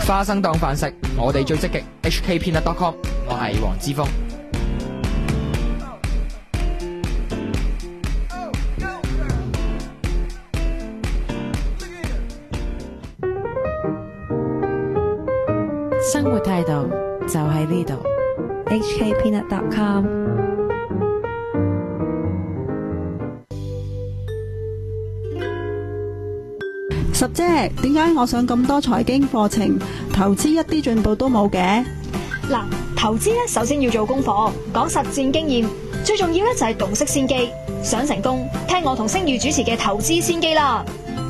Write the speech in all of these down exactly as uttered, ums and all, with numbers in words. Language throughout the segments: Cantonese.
花生當飯食，我哋最積極。H K Peanut dot com， 我係黃之鋒。 生活態度就喺呢度。H K Peanut dot com。 十姐，點解我上咁多財經課程，投資一啲進步都冇嘅？ 嗱，投資咧首先要做功課，講實戰經驗，最重要咧就係洞悉先機。想成功，聽我同星宇主持嘅投資先機啦。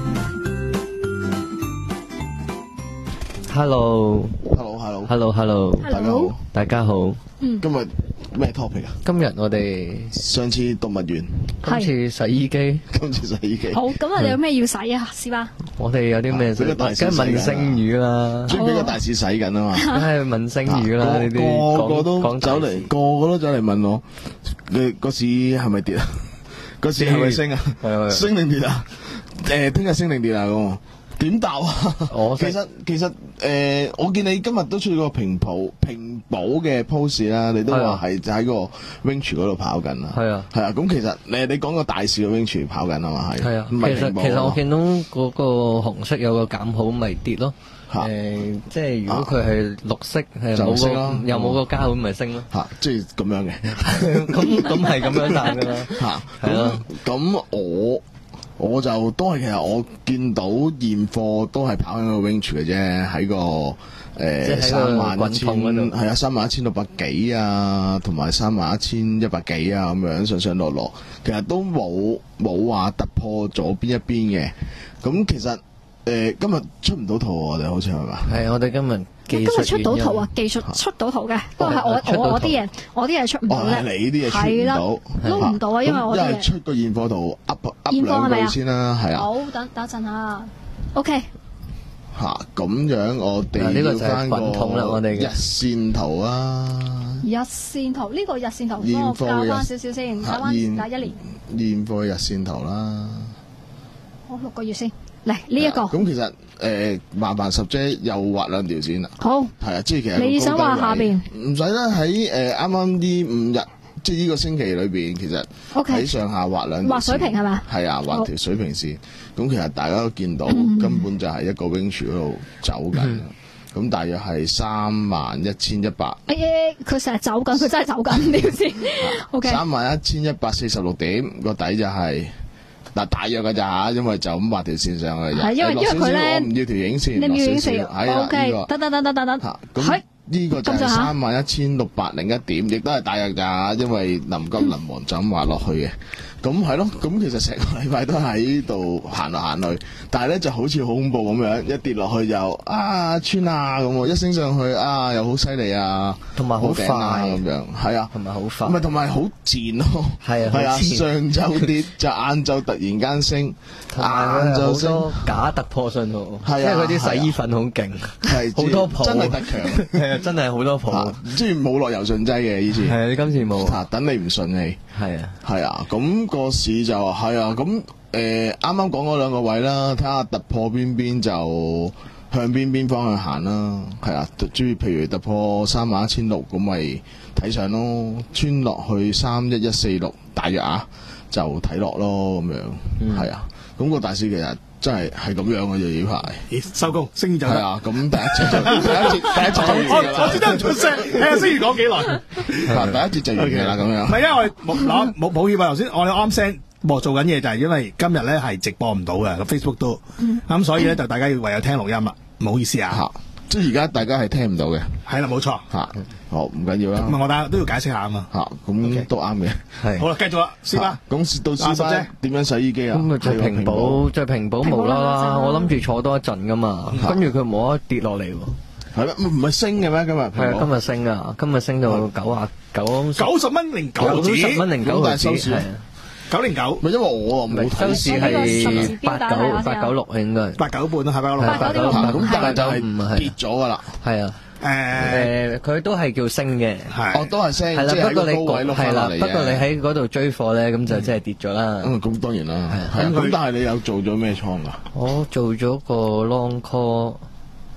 Hello，Hello，Hello，Hello，大家好，大家好。 嗯， 今日咩 topic 啊？ 今日我哋上次動物園， 今次洗衣機， 今次洗衣機。 好，咁我哋有咩要洗啊？師爸， 我哋有啲咩洗？梗係問星語啦， 最俾個大使洗緊啊嘛， 梗係問星語啦。呢啲個個都走嚟，個個都走嚟問我，你個市係咪跌啊？個市係咪升啊？升定跌啊？誒，聽日升定跌啊？咁點答啊？我其實其實誒，我見你今日都出咗個平保平保嘅 post 啦，你都話係就喺個 range 嗰度跑緊啦。係啊，係啊。咁其實你你講個大市嘅 range 跑緊啊嘛，係。係啊。其實其實我見到嗰個紅色有個減號咪跌咯。誒，即係如果佢係綠色係冇個又冇個加號咪升咯。嚇，即係咁樣嘅。咁咁係咁樣賺㗎啦。嚇，係咯。咁我。我就都係，其實我見到現貨都係跑緊個 range 嘅啫，喺個誒三萬一千，係啊，三萬一千六百幾啊，同埋三萬一千一百幾啊，咁樣上上落落，其實都冇冇話突破咗邊一邊嘅。咁其實誒、呃、今日出唔到圖，我哋好似係嘛？係我哋今日。 今日出到圖啊，技術出到圖嘅，不過係我我我啲嘢，我啲嘢出唔到咧。 哦，你啲嘢出唔到， 撈唔到啊，因為我啲嘢。因為出個現貨圖 up up 兩句先啦，係啊。 好，等等陣啊 OK。 吓，咁樣我哋要翻個日線圖啊。 日線圖呢個日線圖，幫我教翻少少先，教翻嗱一年。 現貨日線圖啦。 好，六個月先。嚟呢一個， 咁其實誒麻煩十姐又畫兩條線啦。好，係啊，即係其實你想畫下邊？ 唔使啦，喺誒啱啱呢五日，即係呢個星期裏邊，其實喺上下畫兩條線。畫水平係嘛？係啊，畫條水平線。咁其實大家都見到，根本就係一個 range 嗰度走緊。咁大約係三萬一千一百。誒， 佢成日走緊，佢真係走緊呢條線。O K。三萬一千一百四十六點，個底就係。嗱，大約㗎咋嚇，因為就咁畫條線上去。係因為因為佢咧，我唔要條影線， 你唔要影線。 O K， 等等等等等等。 嚇，咁呢個就係三萬一千六百零一點，亦都係大約㗎，因為臨急臨忙就咁畫落去嘅。咁係咯，咁其實成個禮拜都喺度行來行去，但係咧就好似好恐怖咁樣，一跌落去就啊穿啊咁，一升上去啊又好犀利啊，同埋好快咁樣，係啊，同埋好快，唔係同埋好賤咯，係啊，係啊，上晝跌就晏晝突然間升，晏晝升假突破信號， 係啊， 因為佢啲洗衣粉好勁，係好多泡，真係特強，係啊，真係好多泡， 即係冇落柔順劑嘅以前，係啊，你今次冇，啊，等你唔順氣，係啊，係啊，咁。個市就係啊，咁誒啱啱講嗰兩個位啦，睇下突破邊邊就向邊邊方向行啦，係啊，注意譬如突破三萬一千六咁咪睇上咯，穿落去三一一四六大約啊，就睇落咯咁樣，係、嗯、啊，咁、個大市其實真係係咁樣嘅啫呢排。 咦，收工，星宇就係啊，咁第一節就第一節第一節就完㗎啦。 我我只得唔出聲，睇下星宇講幾耐。 嗱，第一節就完㗎啦，咁樣。 唔係因為我哋冇攞冇抱歉啊，頭先我哋啱聲播做緊嘢就係因為今日咧係直播唔到嘅，個 Facebook 都咁，所以咧就大家要唯有聽錄音啦，唔好意思啊。 即係而家大家係聽唔到嘅。係啦，冇錯。嚇，好唔緊要啦。唔係我大家都要解釋下啊嘛。嚇，咁都啱嘅。係。好啦，繼續啦，師爸。咁到師爸點樣洗衣機啊？ 咁啊，着平保，着平保無啦啦，我諗住坐多一陣噶嘛，跟住佢冇得跌落嚟喎。 係咩？唔係升嘅咩？今日係啊，今日升啊，今日升到九啊九九十蚊零九毫子， 九十蚊零九毫子，係啊。 九零九， 咪因為我冇睇收市係八九八九六應該八九半啦，係八九六八九六， 咁但係就係跌咗噶啦， 係啊，誒佢都係叫升嘅， 係，哦都係升， 係啦，不過你係啦，不過你喺嗰度追貨咧，咁就真係跌咗啦。 嗯，咁當然啦，係，咁但係你有做咗咩倉噶？ 我做咗個 long call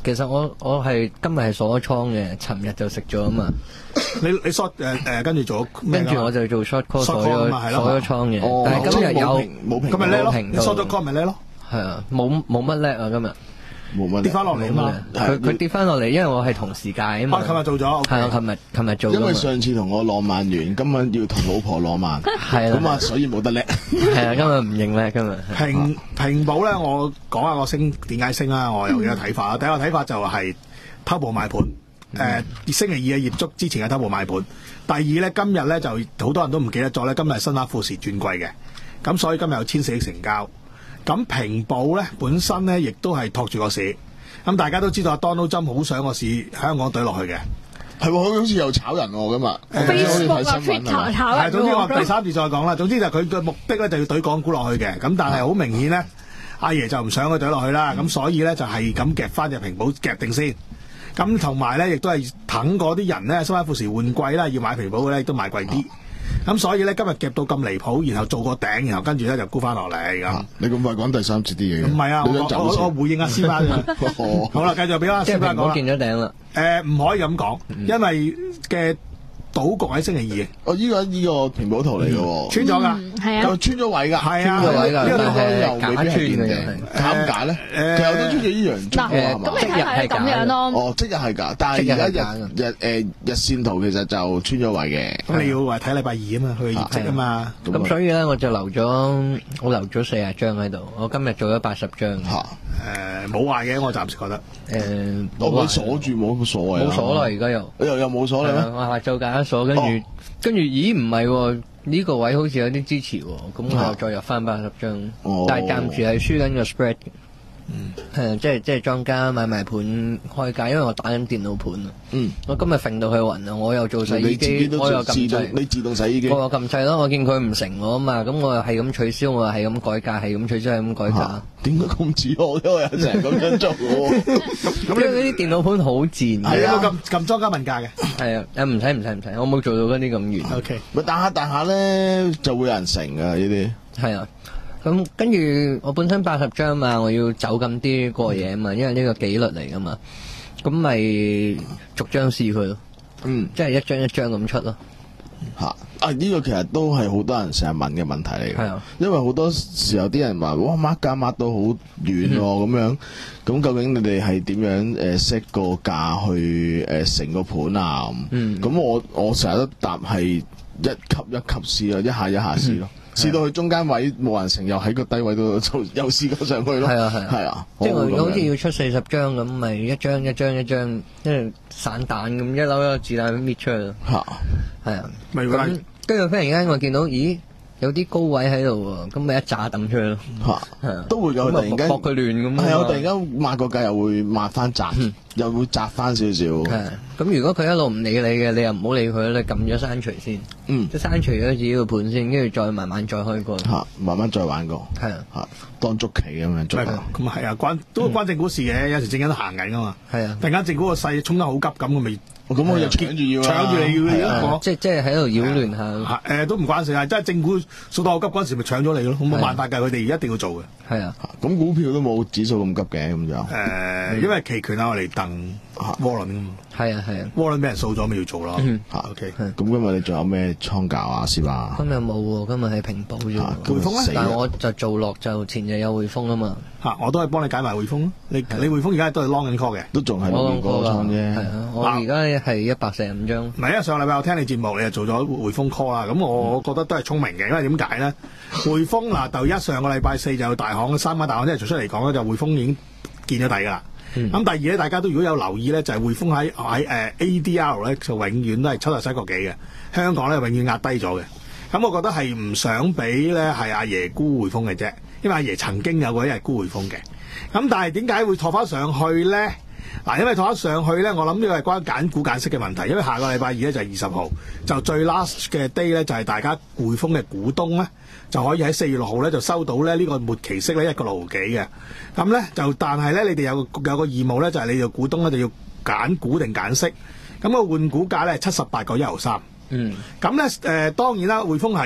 其實我我係今日係鎖倉嘅，尋日就食咗啊嘛。 你你 short 誒誒跟住做跟住我就做 short call 鎖咗鎖咗倉嘅。 哦、 但係今日有冇平， 今日叻咯， 你 short 咗 call 咪叻咯。 係啊，冇冇乜叻啊今日。 冇乜跌翻落嚟啊嘛， 佢佢跌翻落嚟，因為我係同時界啊嘛。 啊，琴日做咗， 係啊，琴日琴日做。 因為上次同我浪漫完，今晚要同老婆浪漫， 係啦， 咁啊，所以冇得叻。 係啊，今日唔認叻，今日。 平平保咧，我講下個升點解升啦，我有幾個睇法啦。第一個睇法就係偷步買盤，誒星期二嘅業績之前嘅偷步買盤。第二咧，今日咧就好多人都唔記得咗咧，今日係新華富時轉季嘅，咁所以今日有千四億成交。咁平保咧本身咧亦都係托住個市，咁大家都知道阿 Donald Trump 好想個市香港懟落去嘅， 係喎，佢好似又炒人喎咁啊 Facebook 啊 Twitter 炒人， 係總之我第三次再講啦。總之就佢嘅目的咧就要懟港股落去嘅，咁但係好明顯咧，阿爺就唔想佢懟落去啦，咁、嗯、所以咧就係咁夾翻隻平保夾定先，咁同埋咧亦都係等嗰啲人咧新華富時換季啦，要買平保嘅咧亦都買貴啲。咁、啊、所以咧今日夾到咁離譜，然後做個頂，然後跟住咧就沽翻落嚟咁。 啊、你咁快講第三次啲嘢？ 唔係啊，我我，我回應阿師班啫。好啦，繼續俾阿師班講啦。 即係平保見咗頂啦。 誒、呃，唔可以咁講， 嗯、 因為嘅賭局喺星期二。 哦，依、這個依、這個平保圖嚟嘅喎， 穿咗㗎， 係、嗯、啊， 就穿咗位㗎， 係啊， 穿咗位㗎， 呢個又假穿嘅， 假唔假咧？其實都穿咗依樣， 嗱，咁你睇係咁樣咯。 哦，即日係假，但係而家日日誒日線圖其實就穿咗位嘅。 咁你要話睇禮拜二啊嘛，佢業績啊嘛。 咁所以咧，我就留咗我留咗四十張喺度。我今日做咗八十張。 嚇誒冇壞嘅，我暫時覺得。 誒， 我佢鎖住冇乜所謂。 冇鎖啦，而家又。 又又冇鎖啦咩？ 我下晝揀一鎖，跟住跟住，咦唔係喎？呢個位好似有啲支持喎，咁我又再入翻八十張，但係暫時係輸緊個 spread。嗯，係即係即係莊家買賣盤開價，因為我打緊電腦盤啊。嗯，我今日揈到佢暈啊！我又做洗衣機，我又撳掣， 你自動洗衣機， 我又撳掣咯。我見佢唔成我啊嘛，咁我又係咁取消，我又係咁改價，係咁取消，係咁改價。 點解咁似我？因為有成日咁樣做喎。 咁你嗰啲電腦盤好賤， 係啊，撳撳莊家問價嘅。 係啊，誒唔使唔使唔使，我冇做到嗰啲咁遠。 O K， 咪彈下彈下咧，就會有人成啊呢啲。 係啊。咁跟住我本身八十張嘛，我要走咁啲過夜啊嘛，因為呢個紀律嚟噶嘛，咁咪逐張試佢咯，嗯，即係一張一張咁出咯。 嚇啊！呢個其實都係好多人成日問嘅問題嚟嘅， 係啊，因為好多時候啲人話哇抹價抹到好遠喎咁樣，咁究竟你哋係點樣誒 set 個價去誒成個盤啊？嗯，咁我我成日都答係一級一級試咯，一下一下試咯。試到去中間位冇人成，又喺個低位度又試過上去咯。係啊係啊， 係啊， 即係我好似要出四十張咁，咪一張一張一張，即係散彈咁一粒一粒子彈搣出去咯。嚇，係啊。咁跟住忽然間我見到，咦？有啲高位喺度喎，咁咪一炸抌出去咯。嚇，係啊，都會有突然間搏佢亂咁。係啊，突然間抹個價又會抹翻窄，又會窄翻少少。係，咁如果佢一路唔理你嘅，你又唔好理佢，你撳咗刪除先。嗯，即係刪除咗自己個盤先，跟住再慢慢再開過。嚇，慢慢再玩過。係啊，嚇，當捉棋咁樣捉。咁係啊，關都關正股事嘅，有時正緊都行緊噶嘛。係啊，突然間正股個勢衝得好急咁，我咪。咁我就搶住要搶住你要一個，即係即係喺度擾亂下。誒都唔關事啊！即係政府數得好急嗰陣時，咪搶咗你咯。冇辦法㗎，佢哋一定要做嘅。係啊，咁股票都冇指數咁急嘅咁就。誒，因為期權啊，我哋掟窩輪㗎嘛。係啊係啊，窩輪俾人掃咗，咪要做咯。嚇 OK。咁今日你仲有咩倉教啊？師爸？今日冇喎，今日係平保啫。匯豐咧，但係我就做落就前日有匯豐啊嘛。嚇，我都係幫你解埋匯豐咯。你你匯豐而家都係 long 緊 call 嘅，都仲係 long 緊 call 啫。係啊，我而家。係一百四十五張。唔係啊！上個禮拜我聽你節目，你就做咗匯豐 call 啦。咁我覺得都係聰明嘅，因為點解咧？匯豐嗱，第一上個禮拜四就大行三間大行即係做出嚟講咧，就匯豐已經見咗底噶啦。咁、嗯、第二咧，大家都如果有留意咧，就係匯豐喺喺誒 A D R 咧，就永遠都係七十七個幾嘅。香港咧永遠壓低咗嘅。咁我覺得係唔想俾咧係阿爺沽匯豐嘅啫，因為阿爺曾經有過一日沽匯豐嘅。咁但係點解會托翻上去咧？嗱，因為托得上去咧，我諗呢個係關揀股揀息嘅問題。因為下個禮拜二咧就係二十號，就最 last 嘅 day 咧就係大家匯豐嘅股東咧就可以喺四月六號咧就收到咧呢個末期息咧一個六毫幾嘅。咁咧就但係咧你哋有個有個義務咧就係你哋股東咧就要揀股定揀息。咁個換股價咧係七十八個一毫三。嗯。咁咧誒當然啦，匯豐係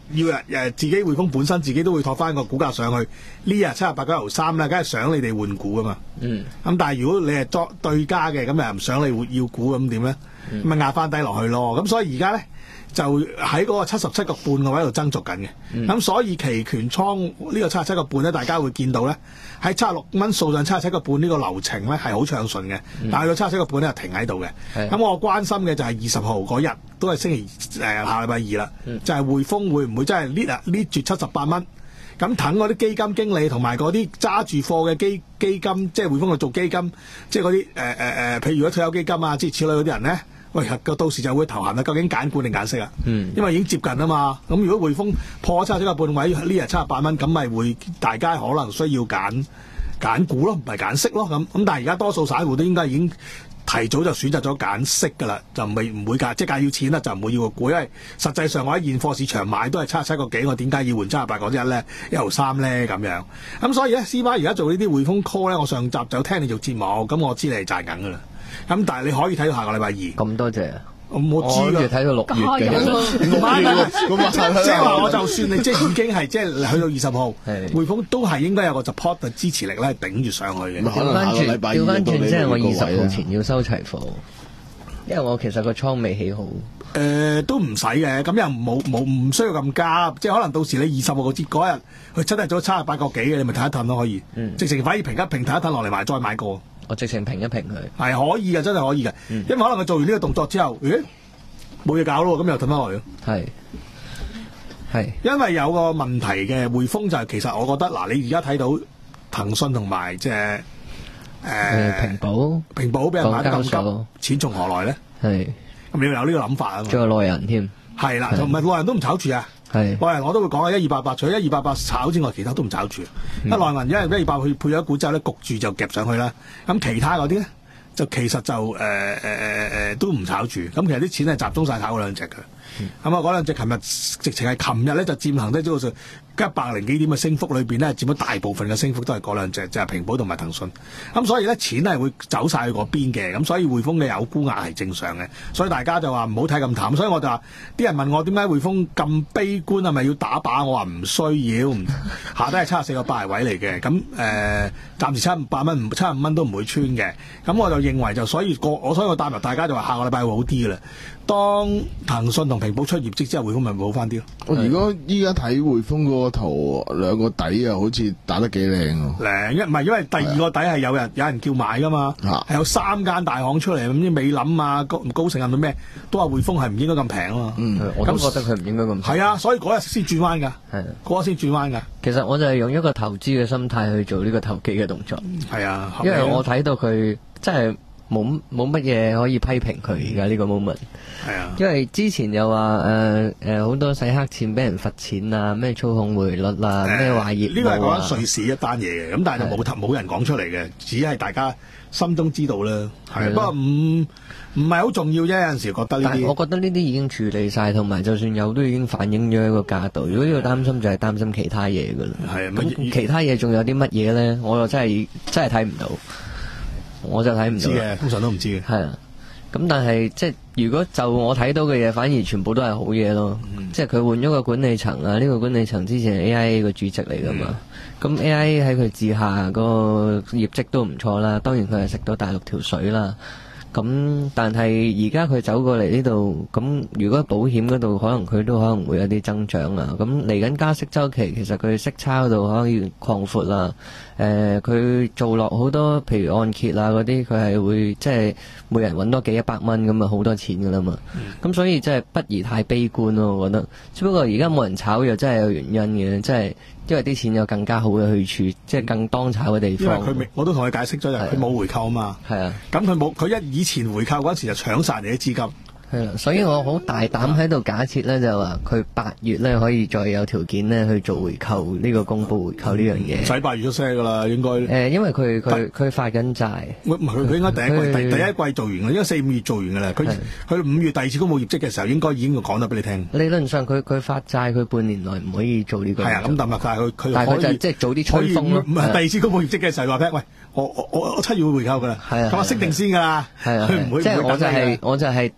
要誒自己匯豐本身自己都會托翻個股價上去，呢日七十八九毫三啦，梗係想你哋換股噶嘛。嗯。咁但係如果你係作對家嘅，咁又唔想你換要股咁點咧？咁咪壓翻低落去咯。咁所以而家咧就喺嗰個七十七個半個位度爭逐緊嘅。咁、嗯、所以期權倉呢個七十七個半咧，大家會見到咧喺七十六蚊掃上七十七個半呢個流程咧係好暢順嘅，嗯、但係到七十七個半咧停喺度嘅。咁我關心嘅就係二十號嗰日都係星期誒、呃、下禮拜二啦，嗯、就係匯豐會唔會真係 lift 啊 lift 住七十八蚊？咁等嗰啲基金經理同埋嗰啲揸住貨嘅基基金，即係匯豐去做基金，即係嗰啲誒誒誒，譬如如果退休基金啊，諸如此類嗰啲人咧，喂，到時就會頭痕啦，究竟揀股定揀息啊？嗯，因為已經接近啊嘛。咁如果匯豐破咗七十七個半位，呢日七十八蚊，咁咪會大家可能需要揀揀股咯，唔係揀息咯。咁咁，但係而家多數散戶都應該已經提早就選擇咗揀息㗎啦，就唔會唔會㗎，即係要錢啦，就唔會要個股，因為實際上我喺現貨市場買都係七十七個幾，我點解要換七十八個一咧？一毫三咧咁樣。咁所以咧，C 巴而家做呢啲匯豐 call 咧，我上集就聽你做節目，咁我知你係賺緊㗎啦。咁但係你可以睇到下個禮拜二。咁多謝啊！我冇知㗎，睇到六月嘅。唔係，即係話我就算你即係已經係即係去到二十號，匯豐都係應該有個 support 嘅支持力咧，頂住上去嘅。調翻轉，調翻轉，即係我二十號前要收齊貨，因為我其實個倉未起好。誒、呃，都唔使嘅，咁又冇冇唔需要咁急，即係可能到時你二十號個節嗰日，佢真係咗七十八個幾嘅，你咪睇一褪咯，可以。嗯、直情反而平一平，睇一褪落嚟買，再買過。我直情平一平佢，係可以嘅，真係可以嘅。嗯、因為可能佢做完呢個動作之後，咦，冇嘢搞咯，咁又褪翻落嚟咯。係係，因為有個問題嘅匯豐就係、是、其實我覺得嗱，你而家睇到騰訊同埋即係誒平保，平保俾人買得咁急，錢從何來咧？係咁你要有呢個諗法啊嘛。仲有內人添，係啦，同埋內人都唔炒住啊。係內人我都會講啊，一二八八除咗一二八八炒之外，其他都唔炒住。一內銀因為一二八配配咗股之後咧，焗住就夾上去啦。咁其他嗰啲咧，就其實就誒誒誒誒都唔炒住。咁其實啲錢係集中晒炒嗰兩隻嘅。咁啊嗰兩隻琴日直情係琴日咧就佔行低咗個一百零幾點嘅升幅裏邊咧，佔咗大部分嘅升幅都係嗰兩隻，就係、是、平保同埋騰訊。咁所以咧錢係會走晒去嗰邊嘅，咁所以匯豐嘅有沽壓係正常嘅。所以大家就話唔好睇咁淡。所以我就話啲人問我點解匯豐咁悲觀，係咪要打靶？我話唔需要，下低係七十四個八位嚟嘅。咁誒、呃，暫時七十八蚊、七十五蚊都唔會穿嘅。咁我就認為就所以個我所以我帶埋大家就話下個禮拜會好啲嘅啦。當騰訊同平保出業績之後，匯豐咪會好翻啲咯。我如果依家睇匯豐嗰個圖兩個底啊，好似打得幾靚喎。靚一唔係因為第二個底係有人有人叫買噶嘛，係、啊、有三間大行出嚟，咁啲美林啊、高高盛啊到咩，都話匯豐係唔應該咁平啊嘛。嗯，我都覺得佢唔應該咁平。係啊，所以嗰日先轉彎㗎。係嗰日先轉彎㗎。其實我就係用一個投資嘅心態去做呢個投機嘅動作。係啊，因為我睇到佢真係。冇冇乜嘢可以批評佢而家呢個 moment，係啊，因為之前又話誒誒好多洗黑錢俾人罰錢啊，咩操控匯率啊，咩話業務啊，呢個係講緊瑞士一單嘢嘅，咁但係就冇冇人講出嚟嘅，只係大家心中知道啦。係，不過唔唔係好重要啫，有陣時覺得呢啲。但係我覺得呢啲已經處理晒，同埋就算有都已經反映咗一個價度。如果要擔心就係擔心其他嘢噶啦。係啊，咁其他嘢仲有啲乜嘢咧？我又真係真係睇唔到。我就睇唔到嘅，通常都唔知嘅。係啊，咁但係即係如果就我睇到嘅嘢，反而全部都係好嘢咯。嗯、即係佢換咗個管理層啊，呢、這個管理層之前係 A I A 個主席嚟噶嘛。咁、嗯、A I A 喺佢治下個業績都唔錯啦。當然佢係食到大陸條水啦。咁但係而家佢走過嚟呢度，咁如果保險嗰度可能佢都可能會有啲增長啊。咁嚟緊加息週期，其實佢息差嗰度可以擴闊啦。誒、呃，佢做落好多，譬如按揭啊嗰啲，佢係會即係每人揾多幾一百蚊咁啊，好多錢噶啦嘛。咁、嗯、所以即係不宜太悲觀咯，我覺得。只不過而家冇人炒又真係有原因嘅，即係因為啲錢有更加好嘅去處，即係更當炒嘅地方。因為佢未，我都同佢解釋咗，就係佢冇回購啊嘛。係啊，咁佢冇，佢一以前回購嗰陣時就搶晒你啲資金。係啦，所以我好大膽喺度假設咧，就話佢八月咧可以再有條件咧去做回購呢、這個公布回購呢樣嘢。使八月都聲噶啦，應該。誒、呃，因為佢佢佢發緊債。唔係佢佢應該第一季第第一季做完啦，應該四五月做完噶啦。佢佢五月第二次公布業績嘅時候，應該已經講得俾你聽。理論上佢佢發債，佢半年內唔可以做呢個。係啊，咁但係佢佢但係佢就即係早啲吹風咯。唔係第二次公布業績嘅時候話聽，喂，我我我七月會回購噶啦。係啊，咁我識定先噶啦。係啊，佢唔會。即係我就係我就係誒。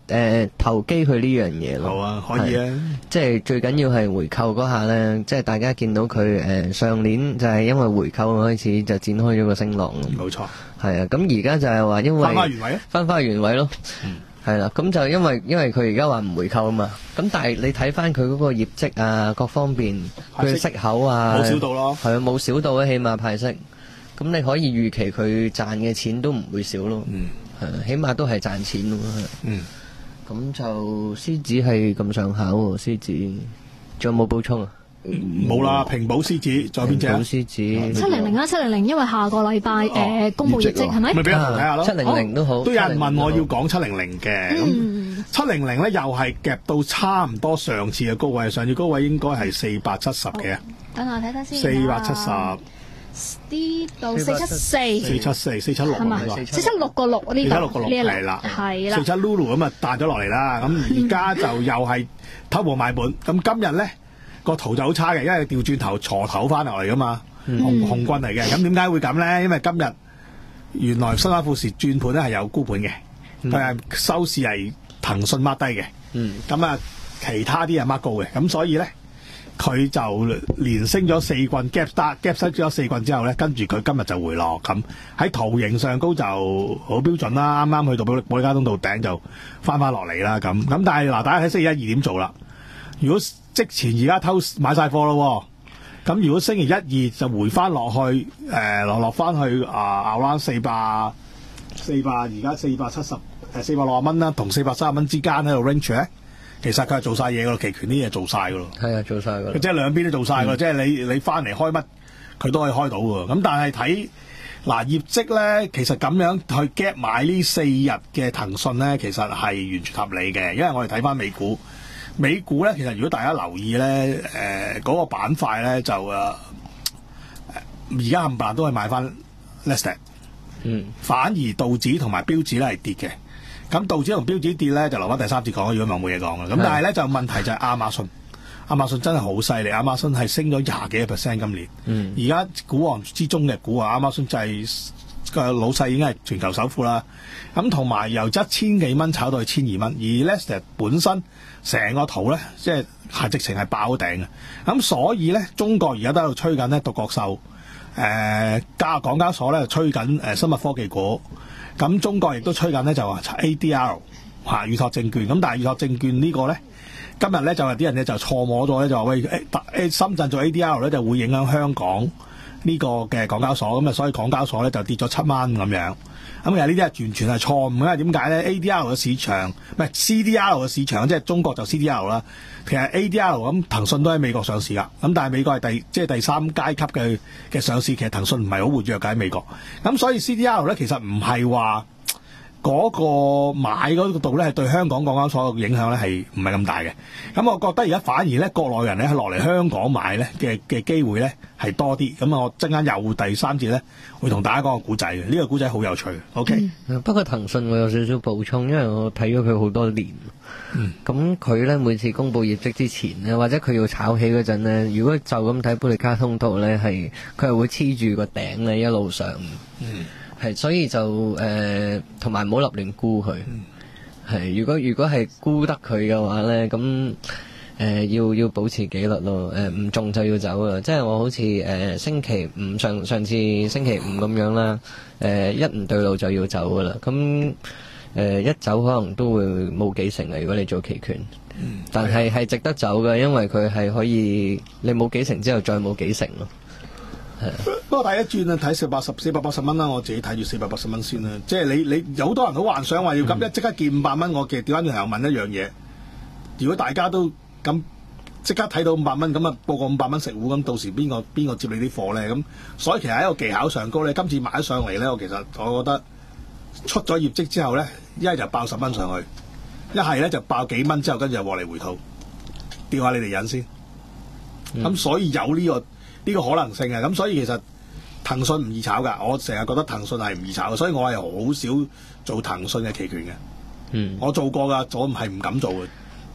誒投機佢呢樣嘢咯。 好啊，可以啊。 即係最緊要係回購嗰下咧，即係大家見到佢誒、呃、上年就係因為回購開始就展開咗個升浪。 冇錯。係啊，咁而家就係話因為翻返原位啊， 翻返原位咯。嗯。係啦，咁就因為因為佢而家話唔回購啊嘛，咁但係你睇翻佢嗰個業績啊，各方面佢嘅息口啊， 冇少到咯， 係啊，冇少到啊，起碼派息，咁你可以預期佢賺嘅錢都唔會少咯， 嗯， 係起碼都係賺錢咯， 嗯， 咁就獅子係咁上下喎，獅子，仲有冇補充啊？ 冇啦，平保獅子，仲有邊隻啊？ 平保獅子七零零啦，七零零，因為下個禮拜誒公佈業績係咪？ 咪俾人睇下咯。 七零零都好， 都有人問我要講七零零嘅，咁七零零咧又係夾到差唔多上次嘅高位，上次高位應該係四百七十嘅。 等我睇睇先。 四百七十。 呢度四七四。四七四，四七六係嘛？四七六個六呢度。 四七六個六係啦， 係啦。 四七 Lulu 咁啊彈咗落嚟啦，咁而家就又係偷步買本，咁今日咧。個圖就好差嘅，因為調轉頭鋤頭翻落嚟噶嘛，紅紅軍嚟嘅。咁點解會咁咧？因為今日原來新華富時轉盤咧係有沽盤嘅，佢係、嗯、收市係騰訊 mark 低嘅。咁啊、嗯，其他啲係 mark 高嘅。咁所以咧，佢就連升咗四棍 gap start gap start 咗四棍之後咧，跟住佢今日就回落。咁喺圖形上高就好標準啦。啱啱去到保保利加通道頂就翻翻落嚟啦。咁咁但係嗱，大家睇星期一二點做啦。如果即前而家偷買晒貨咯，咁如果星期一二就回翻落去，誒落落翻去啊 around 四百四百而家四百七十誒四百六十蚊啦，同四百三十蚊之間喺度 range 咧，其實佢係做晒嘢噶咯，期權啲嘢做晒噶咯， 係啊，做晒噶， 即係兩邊都做晒噶，嗯、即係你你翻嚟開乜佢都可以開到噶，咁但係睇嗱業績咧，其實咁樣去 gap 買呢四日嘅騰訊咧，其實係完全合理嘅，因為我哋睇翻美股。美股咧，其實如果大家留意咧，誒、呃、嗰、那個板塊咧就誒，而家冚唪唥都係買翻 listed，嗯，反而道指同埋標指咧係跌嘅。咁道指同標指跌咧，就留翻第三節講，如果唔係冇嘢講嘅。咁但係咧就問題就係亞馬遜，亞馬遜真係好犀利，亞馬遜係升咗廿幾個 percent 今年。嗯，而家股王之中嘅股啊，亞馬遜就係、是。個老細已經係全球首富啦，咁同埋由一千幾蚊炒到去千二蚊，而 Lester 本身成個圖咧，即係係直情係爆頂嘅，咁所以咧，中國而家都喺度吹緊咧獨角獸，誒加港交所咧就吹緊誒生物科技股，咁中國亦都吹緊咧就話 A D R 嚇預託證券，咁但係預託證券呢個咧，今日咧就係啲人咧就錯摸咗咧，就話喂誒誒深圳做 A D R 咧就會影響香港。呢個嘅港交所咁啊，所以港交所咧就跌咗七蚊咁樣。咁其實呢啲係完全係錯誤，因為點解咧 ？A D R 嘅市場唔係 C D R 嘅市場，即係中國就 C D R 啦。其實 A D R 咁騰訊都喺美國上市噶，咁但係美國係第即係第三階級嘅嘅上市，其實騰訊唔係好活躍㗎喺美國。咁所以 C D R 咧其實唔係話嗰個買嗰度咧係對香港港交所嘅影響咧係唔係咁大嘅。咁我覺得而家反而咧國內人咧係落嚟香港買咧嘅嘅機會咧係多啲。咁我陣間又第三節咧會同大家講個古仔嘅，呢個古仔好有趣。OK， 嗯、不過騰訊我有少少補充，因為我睇咗佢好多年。咁佢咧每次公布業績之前咧，或者佢要炒起嗰陣咧，如果就咁睇保利加通道咧，係佢係會黐住個頂咧一路上。嗯。係，所以就誒同埋唔好立亂沽佢。係、嗯，如果如果係沽得佢嘅話咧，咁誒、呃、要要保持紀律咯。誒、呃、唔中就要走啊！即係我好似誒、呃、星期五上上次星期五咁樣啦。誒、呃、一唔對路就要走噶啦。咁誒、呃、一走可能都會冇幾成啊！如果你做期權，嗯、但係係值得走嘅，因為佢係可以你冇幾成之後再冇幾成咯。 不過第一轉啊，睇四百十四百八十蚊啦，我自己睇住四百八十蚊先啦。即係你你有好多人好幻想話要咁一即刻見五百蚊，我嘅調翻轉頭問一樣嘢：如果大家都咁即刻睇到五百蚊，咁啊報個五百蚊食糊，咁到時邊個邊個接你啲貨咧？咁所以其實喺個技巧上高咧，今次買咗上嚟咧，我其實我覺得出咗業績之後咧，一係就爆十蚊上去，一係咧就爆幾蚊之後跟住就獲利回吐，吊下你哋癮先。咁、嗯、所以有呢、這個。呢個可能性啊，咁所以其實騰訊唔易炒噶，我成日覺得騰訊係唔易炒嘅，所以我係好少做騰訊嘅期權嘅。嗯，我做過噶，我唔係唔敢做嘅。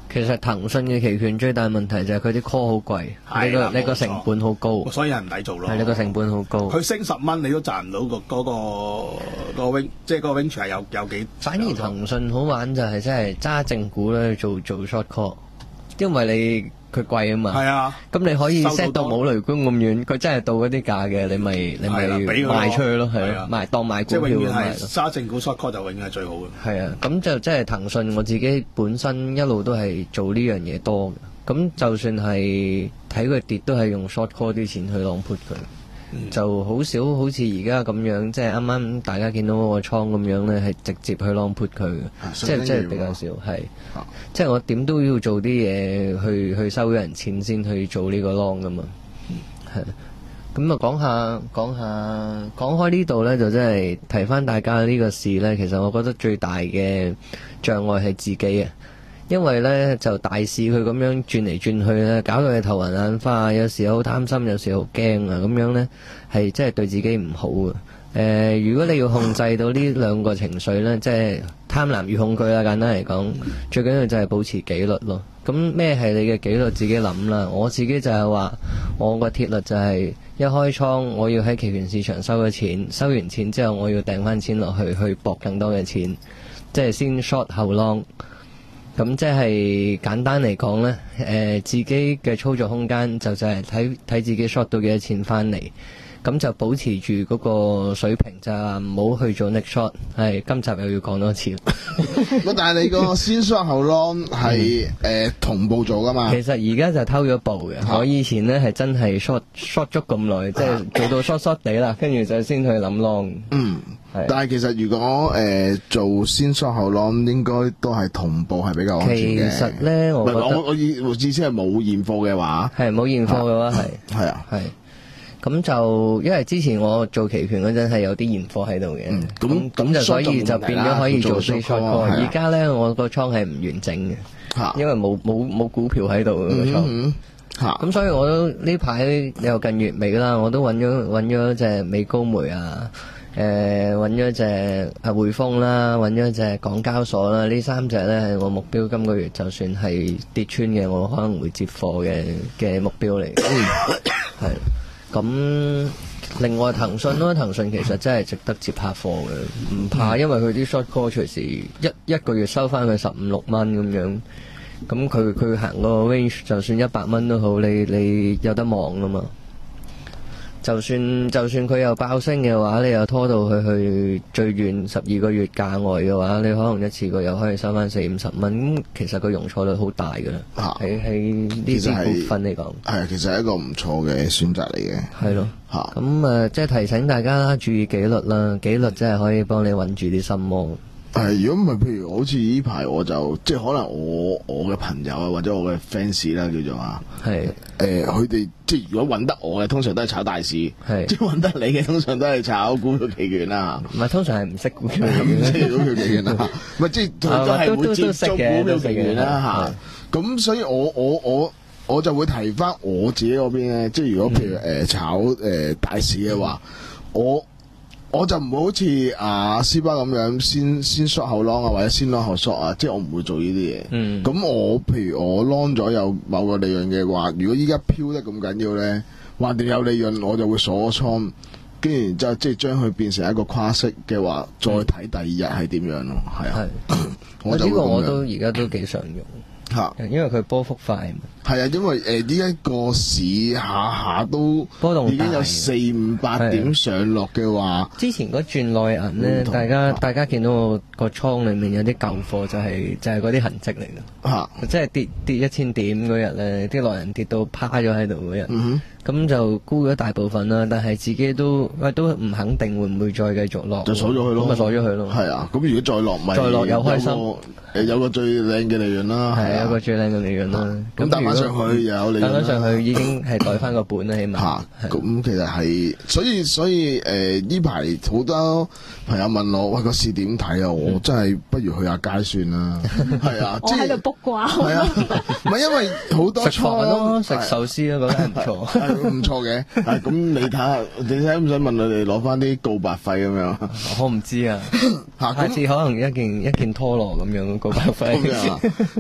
其實騰訊嘅期權最大問題就係佢啲 call 好貴，你個你個成本好高， 所以係唔抵做咯。 係你個成本好高， 佢升十蚊你都賺唔到個嗰個個 wing， 即係個 wing 係有有幾。 反而騰訊好玩就係真係揸正股咧做做 short call， 因為你佢貴啊嘛。係啊，咁你可以 set 到冇雷公咁遠，佢真係到嗰啲價嘅，你咪你咪賣出去咯，係咯，賣當賣股票咁賣。 揸正股 short call 就永遠係最好嘅。 係啊，咁就即係騰訊我自己本身一路都係做呢樣嘢多嘅，咁就算係睇佢跌都係用 short call 啲錢去 long put 佢。嗯、就好少好似而家咁樣，即係啱啱大家見到嗰個倉咁樣咧，係直接去 long put 佢嘅，即係即係比較少，係，啊、即係我點都要做啲嘢去去收人錢先去做呢個 long 噶嘛，係、嗯。咁啊，講下講下講開呢度咧，就真係提翻大家呢個事咧。其實我覺得最大嘅障礙係自己啊。因為咧就大市佢咁樣轉嚟轉去咧，搞到你頭暈眼花，有時好擔心，有時好驚啊，咁樣咧係真係對自己唔好嘅。誒、呃，如果你要控制到呢兩個情緒咧，即係貪婪與恐懼啦，簡單嚟講，最緊要就係保持紀律咯。咁咩係你嘅紀律？自己諗啦。我自己就係話，我個鐵律就係一開倉，我要喺期權市場收咗錢，收完錢之後，我要掟翻錢落去，去搏更多嘅錢，即係先 short 後 long。咁即係簡單嚟講呢，誒、呃、自己嘅操作空間就就係睇睇自己 short 到幾多錢翻嚟，咁就保持住嗰個水平，就唔好去做 next short。係今集又要講多次。 但係你個先 short 後 long 係誒同步做噶嘛？ 其實而家就偷咗步嘅。啊、我以前呢係真係 short short 足咁耐，即係、啊、做到 short short 地啦，跟住就先去諗 long。嗯。 但係其實如果誒、呃、做先 short 後 long 應該都係同步係比較安全嘅。 其實咧，我覺得我我意我意思係冇現貨嘅話， 係冇現貨嘅話係係啊係。 咁就因為之前我做期權嗰陣係有啲現貨喺度嘅，咁咁、嗯、就所以就變咗可以做 short call。而家咧我個倉係唔完整嘅，啊、因為冇冇冇股票喺度嘅個倉。咁、嗯啊、所以我都呢排又近月尾啦，我都揾咗揾咗隻美高梅啊。誒揾咗隻啊匯豐啦，揾咗隻港交所啦，呢三隻咧係我目標，今個月就算係跌穿嘅，我可能會接貨嘅嘅目標嚟。係咁，另外騰訊咯，騰訊其實真係值得接下貨嘅，唔怕，因為佢啲 short call 隨時一一個月收翻佢十五六蚊咁樣，咁佢佢行個 range 就算一百蚊都好，你你有得望啊嘛。就算就算佢又爆升嘅話，你又拖到佢去最遠十二個月價外嘅話，你可能一次過又可以收翻四五十蚊。咁其實個容錯率好大㗎啦，喺喺呢啲股份嚟講， 係啊，其實係一個唔錯嘅選擇嚟嘅。 係咯，嚇咁誒，即係提醒大家啦，注意紀律啦，紀律真係可以幫你穩住啲心魔。 係，如果唔係，譬如好似呢排我就即係可能我我嘅朋友啊，或者我嘅 fans 啦，叫做啊，係誒，佢哋即係如果揾得我嘅，通常都係炒大市；係即係揾得你嘅，通常都係炒股票期權啦。 唔係，通常係唔識股票， 唔識股票期權啦。唔係即係都係會接觸股票期權啦嚇。咁所以我我我我就會提翻我自己嗰邊咧，即係如果譬如誒炒誒大市嘅話，我。我就唔會好似阿斯巴咁樣先先 short 後 long 啊，或者先 long 後 short 啊，即係我唔會做呢啲嘢。嗯，咁我譬如我 long 咗有某個利潤嘅話，如果依家飄得咁緊要咧，橫掂有利潤，我就會鎖倉，跟住然之後即係將佢變成一個跨息嘅話，再睇第二日係點樣咯。係啊， 我呢個我都而家都幾常用。吓，因為佢波幅快嘛。 係啊，因為誒呢一個市下下都波動大， 已經有四五百點上落嘅話， 之前嗰轉內銀咧，大家大家見到我個倉裏面有啲舊貨，就係就係嗰啲痕跡嚟嘅。吓，即係跌跌一千點嗰日咧，啲內銀跌到趴咗喺度嗰日。嗯咁就沽咗大部分啦，但係自己都喂都唔肯定會唔會再繼續落， 就鎖咗佢咯， 咁咪鎖咗佢咯。 係啊，咁如果再落咪再落有開心， 誒有個最靚嘅利潤啦， 係啊，有個最靚嘅利潤啦。 咁彈翻上去又有利潤， 彈翻上去已經係袋翻個本啦，起碼。 嚇，咁其實係，所以所以誒呢排好多朋友問我，喂個市點睇啊？我真係不如去下街算啦。係啊， 我喺度卜卦。 係啊，唔係因為好多食飯咯，食壽司咯，覺得唔錯。 唔錯嘅，咁你睇下，你睇唔想問佢哋攞翻啲告白費咁樣？ 我唔知啊，下次可能一件一件拖羅咁樣告白費。 咁所以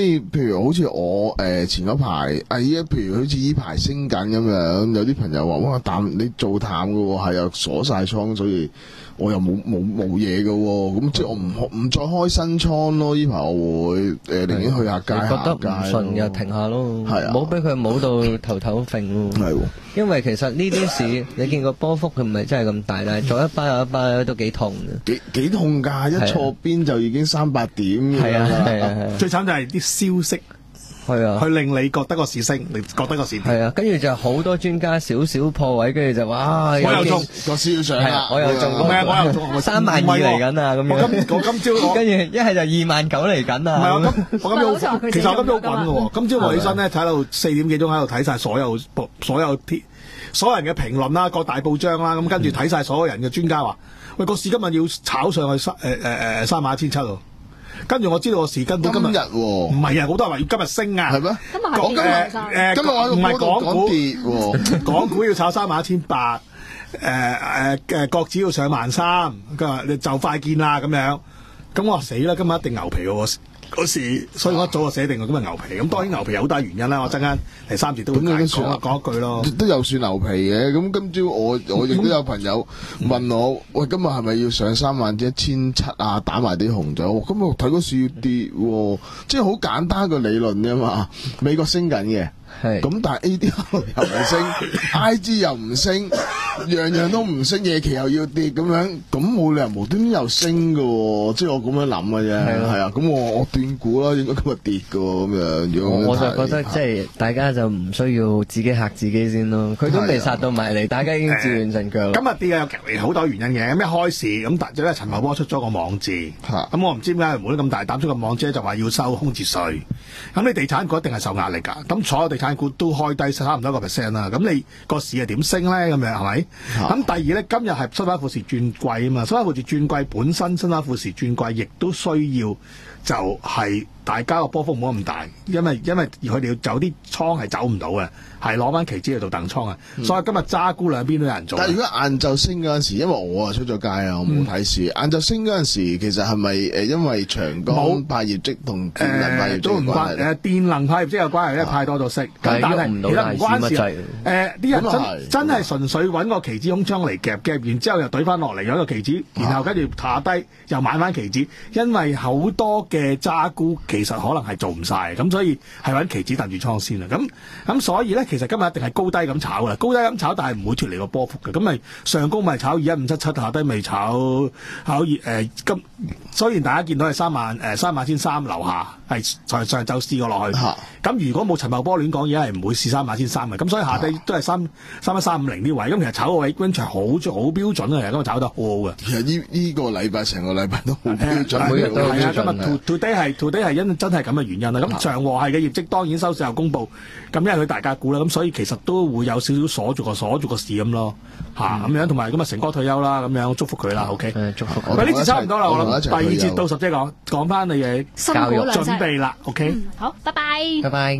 以譬如好似我誒、呃、前嗰排啊，依家譬如好似依排升緊咁樣，有啲朋友話哇淡你做淡嘅喎，係又鎖晒倉，所以我又冇冇冇嘢嘅喎，咁即係我唔唔再開新倉咯。依排我會誒寧願去下街行街， 覺得唔順又停下咯， 係啊， 唔好俾佢冇到頭頭揈咯。 係喎， 因為其實呢啲市你見個波幅佢唔係真係咁大，但係左一巴右一巴都幾痛嘅， 幾幾痛㗎！一錯邊就已經三百點㗎啦。 係啊係啊係啊， 最慘就係啲消息。 係啊， 去令你覺得個市升，你覺得個市跌。 係啊，跟住就好多專家少少破位，跟住就哇！ 我又中個市要上啦， 我又中， 唔係啊，我又中， 三萬二嚟緊啊，咁樣。 我今我今朝跟住一係就二萬九嚟緊啊。 唔係我今我今朝其實我今朝好滾嘅喎。今朝我起身咧睇到四點幾鐘喺度睇晒所有所有啲所有人嘅評論啦，各大報章啦，咁跟住睇晒所有人嘅專家話：喂，個市今日要炒上去三誒誒誒三萬一千七喎。跟住我知道個市根本今日今日喎， 唔係啊，好多人話要今日升啊， 係咩？ 講誒誒，今日我唔係港股跌喎， 港股要炒三萬一千八，誒誒誒，國指要上萬三，佢話你就快見啦咁樣，咁我話死啦，今日一定牛皮喎。嗰時，所以我一早就寫定今日牛皮。咁當然牛皮有好大原因啦。我陣間第三節都會講講一句咯。 都有算牛皮嘅。咁今朝我我亦都有朋友問我：喂，今日係咪要上三萬一千七啊？打埋啲紅咗。咁我睇嗰市要跌喎，即係好簡單個理論啫嘛。美國升緊嘅。係咁，但係 A D R 又唔升，I G 又唔升，樣樣都唔升，夜期又要跌咁樣，咁冇理由無端端又升㗎喎，即係我咁樣諗嘅啫。係係啊，咁我我斷估啦，應該今日跌㗎喎，咁樣。 我我就覺得即係大家就唔需要自己嚇自己先咯，佢都未殺到埋嚟，大家已經自亂陣腳。 今日跌嘅有好多原因嘅，咁一開始咁，但係咧陳茂波出咗個網誌，咁我唔知點解冇得咁大膽出個網誌就話要收空置稅，咁你地產股一定係受壓力㗎，咁所有地產股都開低差唔多一個 percent 啦，咁你個市係點升咧？咁樣係咪？咁第二咧，今日係新華富時轉貴啊嘛，新華富時轉貴本身新華富時轉貴，亦都需要就係大家個波幅唔好咁大，因為因為佢哋要走啲倉係走唔到嘅，係攞翻期指去做等倉啊，嗯、所以今日揸沽兩邊都有人做。 但係如果晏晝升嗰陣時，因為我啊出咗街啊，我冇睇市。晏晝、嗯、升嗰陣時，其實係咪誒因為長江派業績同電能派業績都唔關誒電能派業績有關係，因為派多咗息。咁、啊、但係其實唔關事。誒啲、呃、人真是真係純粹揾個期指空倉嚟夾夾，然之後又懟翻落嚟有一個期指，然後跟住下低又買翻期指，因為好多嘅揸沽其實可能係做唔晒，咁所以係揾期指揼住倉先啦。咁咁所以咧，其實今日一定係高低咁炒噶啦，高低咁炒，但係唔會脫離個波幅嘅。咁咪上高咪炒二一五七七，下低咪炒炒誒、呃、今。雖然大家見到係三萬誒三萬千三樓下，係上上晝試過落去。咁、啊、如果冇陳茂波亂講嘢，係唔會試三萬千三嘅。咁所以下低都係三三一三五零啲位。咁其實炒個位 range 好好標準嘅，其實今日炒得好好嘅。 其實呢呢個禮拜成個禮拜都好標準，每日都係啊。今日 today 係 today 係因真係咁嘅原因啦。咁長和係嘅業績當然收市後公佈，咁因為佢大價股啦，咁所以其實都會有少少鎖住個鎖住個市咁咯，嚇咁、嗯、樣。同埋咁啊，成哥退休啦，咁樣祝福佢啦。OK，祝福佢。喂，呢節差唔多啦，我諗第二節到十姐講講翻你嘅教育準備啦。OK，、嗯、 好，拜拜， 拜拜。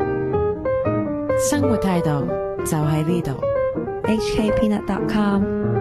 生活態度就喺呢度。H K Peanut dot com